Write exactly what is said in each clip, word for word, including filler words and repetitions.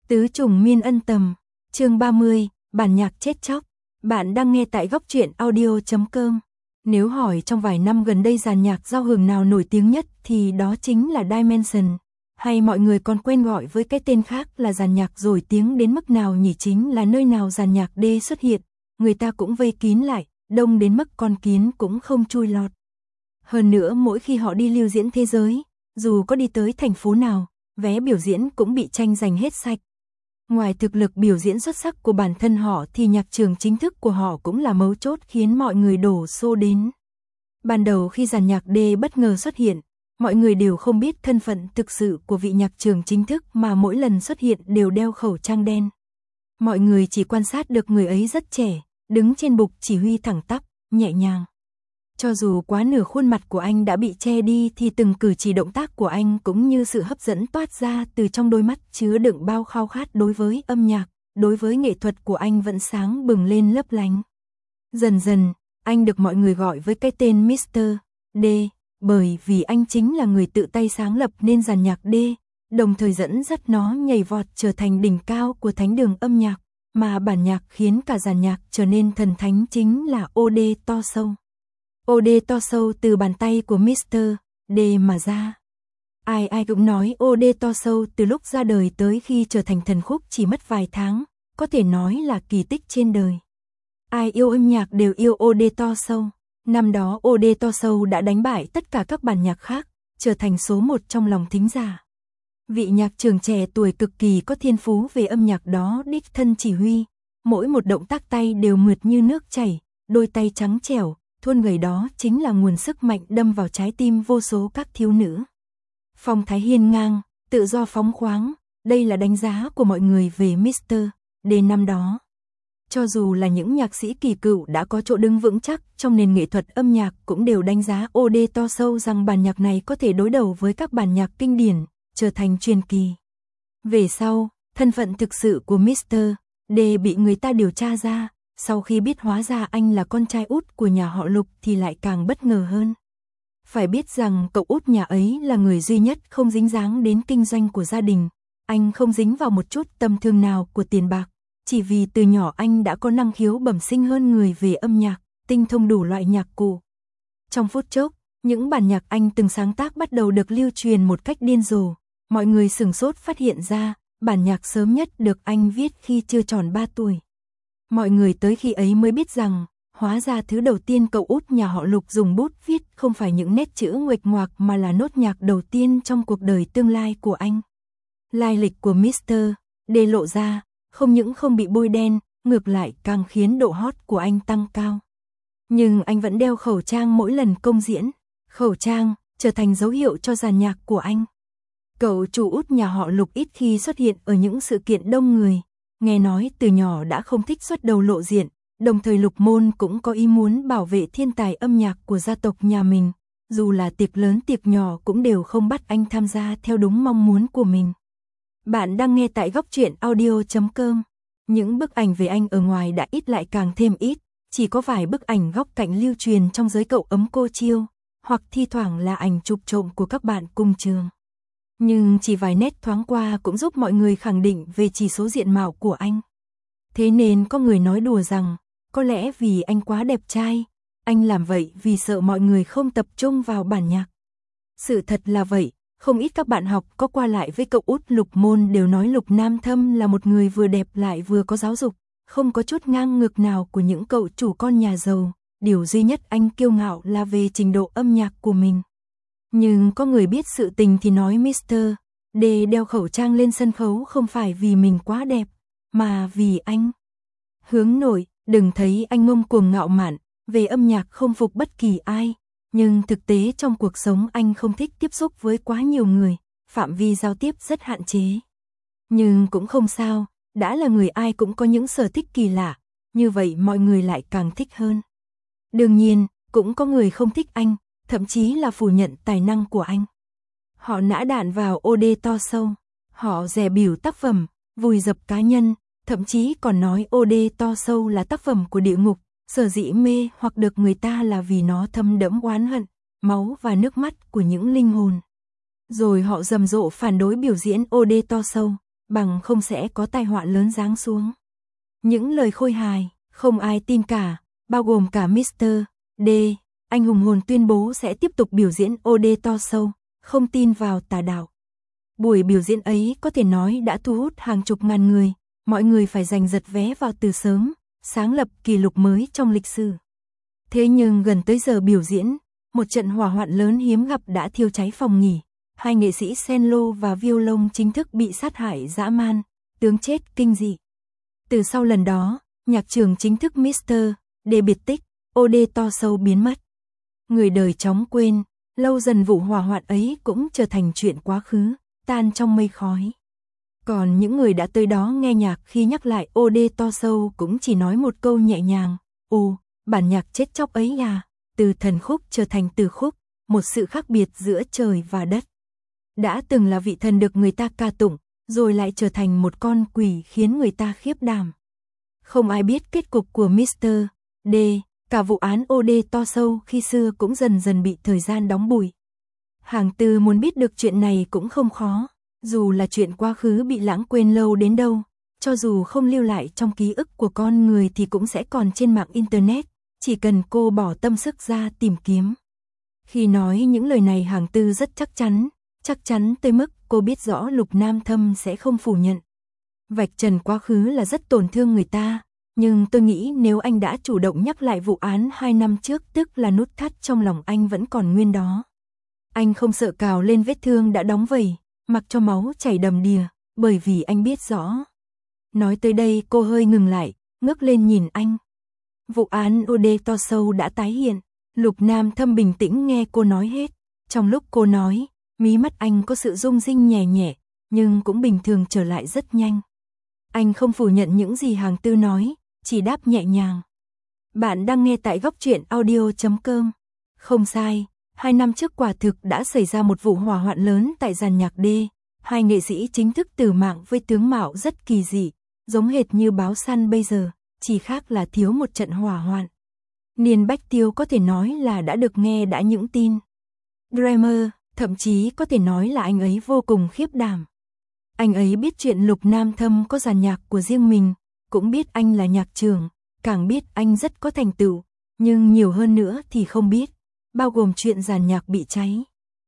Tứ trùng miên ân tầm, chương ba mươi, bản nhạc chết chóc. Bạn đang nghe tại góc truyện audio chấm com. Nếu hỏi trong vài năm gần đây dàn nhạc giao hưởng nào nổi tiếng nhất thì đó chính là Dimension, hay mọi người còn quen gọi với cái tên khác là dàn nhạc nổi tiếng đến mức nào nhỉ, chính là nơi nào dàn nhạc D xuất hiện, người ta cũng vây kín lại, đông đến mức con kiến cũng không chui lọt. Hơn nữa mỗi khi họ đi lưu diễn thế giới, dù có đi tới thành phố nào, vé biểu diễn cũng bị tranh giành hết sạch. Ngoài thực lực biểu diễn xuất sắc của bản thân họ thì nhạc trường chính thức của họ cũng là mấu chốt khiến mọi người đổ xô đến. Ban đầu khi dàn nhạc D bất ngờ xuất hiện, mọi người đều không biết thân phận thực sự của vị nhạc trường chính thức mà mỗi lần xuất hiện đều đeo khẩu trang đen. Mọi người chỉ quan sát được người ấy rất trẻ, đứng trên bục chỉ huy thẳng tắp, nhẹ nhàng. Cho dù quá nửa khuôn mặt của anh đã bị che đi thì từng cử chỉ động tác của anh cũng như sự hấp dẫn toát ra từ trong đôi mắt chứa đựng bao khao khát đối với âm nhạc, đối với nghệ thuật của anh vẫn sáng bừng lên lấp lánh. Dần dần, anh được mọi người gọi với cái tên mít tơ D, bởi vì anh chính là người tự tay sáng lập nên dàn nhạc D, đồng thời dẫn dắt nó nhảy vọt trở thành đỉnh cao của thánh đường âm nhạc, mà bản nhạc khiến cả dàn nhạc trở nên thần thánh chính là ô đê Torso. ô đê Torso từ bàn tay của mít tơ D mà ra. Ai ai cũng nói ô đê Torso từ lúc ra đời tới khi trở thành thần khúc chỉ mất vài tháng, có thể nói là kỳ tích trên đời. Ai yêu âm nhạc đều yêu ô đê Torso. Năm đó ô đê Torso đã đánh bại tất cả các bản nhạc khác, trở thành số một trong lòng thính giả. Vị nhạc trưởng trẻ tuổi cực kỳ có thiên phú về âm nhạc đó đích thân chỉ huy, mỗi một động tác tay đều mượt như nước chảy, đôi tay trắng trẻo, thuôn gầy đó chính là nguồn sức mạnh đâm vào trái tim vô số các thiếu nữ. Phong thái hiên ngang, tự do phóng khoáng, đây là đánh giá của mọi người về mít tơ D năm đó. Cho dù là những nhạc sĩ kỳ cựu đã có chỗ đứng vững chắc trong nền nghệ thuật âm nhạc cũng đều đánh giá ô đê Torso rằng bản nhạc này có thể đối đầu với các bản nhạc kinh điển, trở thành truyền kỳ. Về sau, thân phận thực sự của mít tơ D bị người ta điều tra ra, sau khi biết hóa ra anh là con trai út của nhà họ Lục thì lại càng bất ngờ hơn. Phải biết rằng cậu út nhà ấy là người duy nhất không dính dáng đến kinh doanh của gia đình, anh không dính vào một chút tâm thương nào của tiền bạc, chỉ vì từ nhỏ anh đã có năng khiếu bẩm sinh hơn người về âm nhạc, tinh thông đủ loại nhạc cụ. Trong phút chốc, những bản nhạc anh từng sáng tác bắt đầu được lưu truyền một cách điên rồ, mọi người sửng sốt phát hiện ra, bản nhạc sớm nhất được anh viết khi chưa tròn ba tuổi. Mọi người tới khi ấy mới biết rằng, hóa ra thứ đầu tiên cậu út nhà họ Lục dùng bút viết không phải những nét chữ nguệch ngoạc mà là nốt nhạc đầu tiên trong cuộc đời tương lai của anh. Lai lịch của mít tơ D lộ ra, không những không bị bôi đen, ngược lại càng khiến độ hot của anh tăng cao. Nhưng anh vẫn đeo khẩu trang mỗi lần công diễn, khẩu trang trở thành dấu hiệu cho dàn nhạc của anh. Cậu chủ út nhà họ Lục ít khi xuất hiện ở những sự kiện đông người, nghe nói từ nhỏ đã không thích xuất đầu lộ diện, đồng thời Lục Môn cũng có ý muốn bảo vệ thiên tài âm nhạc của gia tộc nhà mình, dù là tiệc lớn tiệc nhỏ cũng đều không bắt anh tham gia theo đúng mong muốn của mình. Bạn đang nghe tại góc truyện audio chấm com. Những bức ảnh về anh ở ngoài đã ít lại càng thêm ít, chỉ có vài bức ảnh góc cạnh lưu truyền trong giới cậu ấm cô chiêu, hoặc thi thoảng là ảnh chụp trộm của các bạn cùng trường. Nhưng chỉ vài nét thoáng qua cũng giúp mọi người khẳng định về chỉ số diện mạo của anh. Thế nên có người nói đùa rằng, có lẽ vì anh quá đẹp trai, anh làm vậy vì sợ mọi người không tập trung vào bản nhạc. Sự thật là vậy, không ít các bạn học có qua lại với cậu út Lục Môn đều nói Lục Nam Thâm là một người vừa đẹp lại vừa có giáo dục, không có chút ngang ngược nào của những cậu chủ con nhà giàu, điều duy nhất anh kiêu ngạo là về trình độ âm nhạc của mình. Nhưng có người biết sự tình thì nói mít tơ D đeo khẩu trang lên sân khấu không phải vì mình quá đẹp, mà vì anh hướng nội, đừng thấy anh ngông cuồng ngạo mạn, về âm nhạc không phục bất kỳ ai, nhưng thực tế trong cuộc sống anh không thích tiếp xúc với quá nhiều người, phạm vi giao tiếp rất hạn chế. Nhưng cũng không sao, đã là người ai cũng có những sở thích kỳ lạ, như vậy mọi người lại càng thích hơn. Đương nhiên, cũng có người không thích anh, thậm chí là phủ nhận tài năng của anh. Họ nã đạn vào ô đê Torso, họ dè bỉu tác phẩm, vùi dập cá nhân, thậm chí còn nói ô đê Torso là tác phẩm của địa ngục, sở dĩ mê hoặc được người ta là vì nó thâm đẫm oán hận, máu và nước mắt của những linh hồn. Rồi họ rầm rộ phản đối biểu diễn ô đê Torso, bằng không sẽ có tai họa lớn giáng xuống. Những lời khôi hài, không ai tin cả, bao gồm cả mít tơ D. Anh hùng hồn tuyên bố sẽ tiếp tục biểu diễn ô đê Talk Show, không tin vào tà đạo. Buổi biểu diễn ấy có thể nói đã thu hút hàng chục ngàn người, mọi người phải giành giật vé vào từ sớm, sáng lập kỷ lục mới trong lịch sử. Thế nhưng gần tới giờ biểu diễn, một trận hỏa hoạn lớn hiếm gặp đã thiêu cháy phòng nghỉ. Hai nghệ sĩ cello và violon chính thức bị sát hại dã man, tướng chết kinh dị. Từ sau lần đó, nhạc trưởng chính thức mít tơ D biệt tích, ô đê Talk Show biến mất. Người đời chóng quên, lâu dần vụ hỏa hoạn ấy cũng trở thành chuyện quá khứ, tan trong mây khói. Còn những người đã tới đó nghe nhạc khi nhắc lại ô đê Talk Show cũng chỉ nói một câu nhẹ nhàng, ồ, bản nhạc chết chóc ấy à, từ thần khúc trở thành từ khúc, một sự khác biệt giữa trời và đất. Đã từng là vị thần được người ta ca tụng, rồi lại trở thành một con quỷ khiến người ta khiếp đảm. Không ai biết kết cục của mít tơ D, cả vụ án ô đê Talk Show khi xưa cũng dần dần bị thời gian đóng bụi. Hàng Tư muốn biết được chuyện này cũng không khó, dù là chuyện quá khứ bị lãng quên lâu đến đâu, cho dù không lưu lại trong ký ức của con người thì cũng sẽ còn trên mạng Internet, chỉ cần cô bỏ tâm sức ra tìm kiếm. Khi nói những lời này Hàng Tư rất chắc chắn, chắc chắn tới mức cô biết rõ Lục Nam Thâm sẽ không phủ nhận. Vạch trần quá khứ là rất tổn thương người ta, nhưng tôi nghĩ nếu anh đã chủ động nhắc lại vụ án hai năm trước tức là nút thắt trong lòng anh vẫn còn nguyên đó. Anh không sợ cào lên vết thương đã đóng vẩy, mặc cho máu chảy đầm đìa, bởi vì anh biết rõ. Nói tới đây cô hơi ngừng lại, ngước lên nhìn anh. Vụ án ô đê Talk Show đã tái hiện, Lục Nam Thâm bình tĩnh nghe cô nói hết. Trong lúc cô nói, mí mắt anh có sự rung rinh nhẹ nhẹ, nhưng cũng bình thường trở lại rất nhanh. Anh không phủ nhận những gì Hàng Tư nói, chỉ đáp nhẹ nhàng. Bạn đang nghe tại góc truyện audio chấm com. Không sai, hai năm trước quả thực đã xảy ra một vụ hỏa hoạn lớn tại dàn nhạc D. Hai nghệ sĩ chính thức tử mạng với tướng mạo rất kỳ dị, giống hệt như báo săn bây giờ, chỉ khác là thiếu một trận hỏa hoạn. Niên Bách Tiêu có thể nói là đã được nghe đã những tin. Dreamer, thậm chí có thể nói là anh ấy vô cùng khiếp đảm. Anh ấy biết chuyện Lục Nam Thâm có dàn nhạc của riêng mình, cũng biết anh là nhạc trưởng, càng biết anh rất có thành tựu, nhưng nhiều hơn nữa thì không biết, bao gồm chuyện dàn nhạc bị cháy.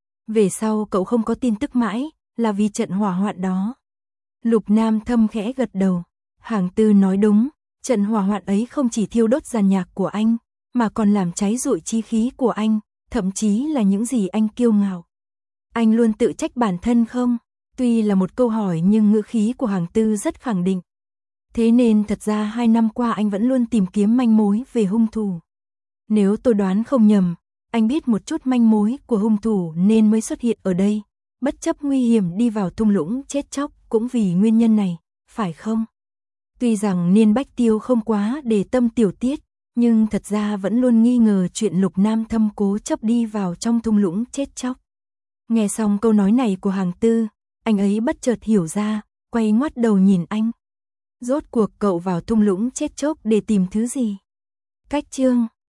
Về sau cậu không có tin tức mãi, là vì trận hỏa hoạn đó. Lục Nam Thâm khẽ gật đầu, Hàng Tư nói đúng, trận hỏa hoạn ấy không chỉ thiêu đốt dàn nhạc của anh, mà còn làm cháy rụi chí khí của anh, thậm chí là những gì anh kiêu ngạo. Anh luôn tự trách bản thân không? Tuy là một câu hỏi nhưng ngữ khí của Hàng Tư rất khẳng định. Thế nên thật ra hai năm qua anh vẫn luôn tìm kiếm manh mối về hung thủ. Nếu tôi đoán không nhầm, anh biết một chút manh mối của hung thủ nên mới xuất hiện ở đây, bất chấp nguy hiểm đi vào thung lũng chết chóc cũng vì nguyên nhân này, phải không? Tuy rằng Niên Bách Tiêu không quá để tâm tiểu tiết, nhưng thật ra vẫn luôn nghi ngờ chuyện Lục Nam Thâm cố chấp đi vào trong thung lũng chết chóc. Nghe xong câu nói này của Hàng Tư, anh ấy bất chợt hiểu ra, quay ngoắt đầu nhìn anh. Rốt cuộc cậu vào thung lũng chết chóc để tìm thứ gì? Cách chương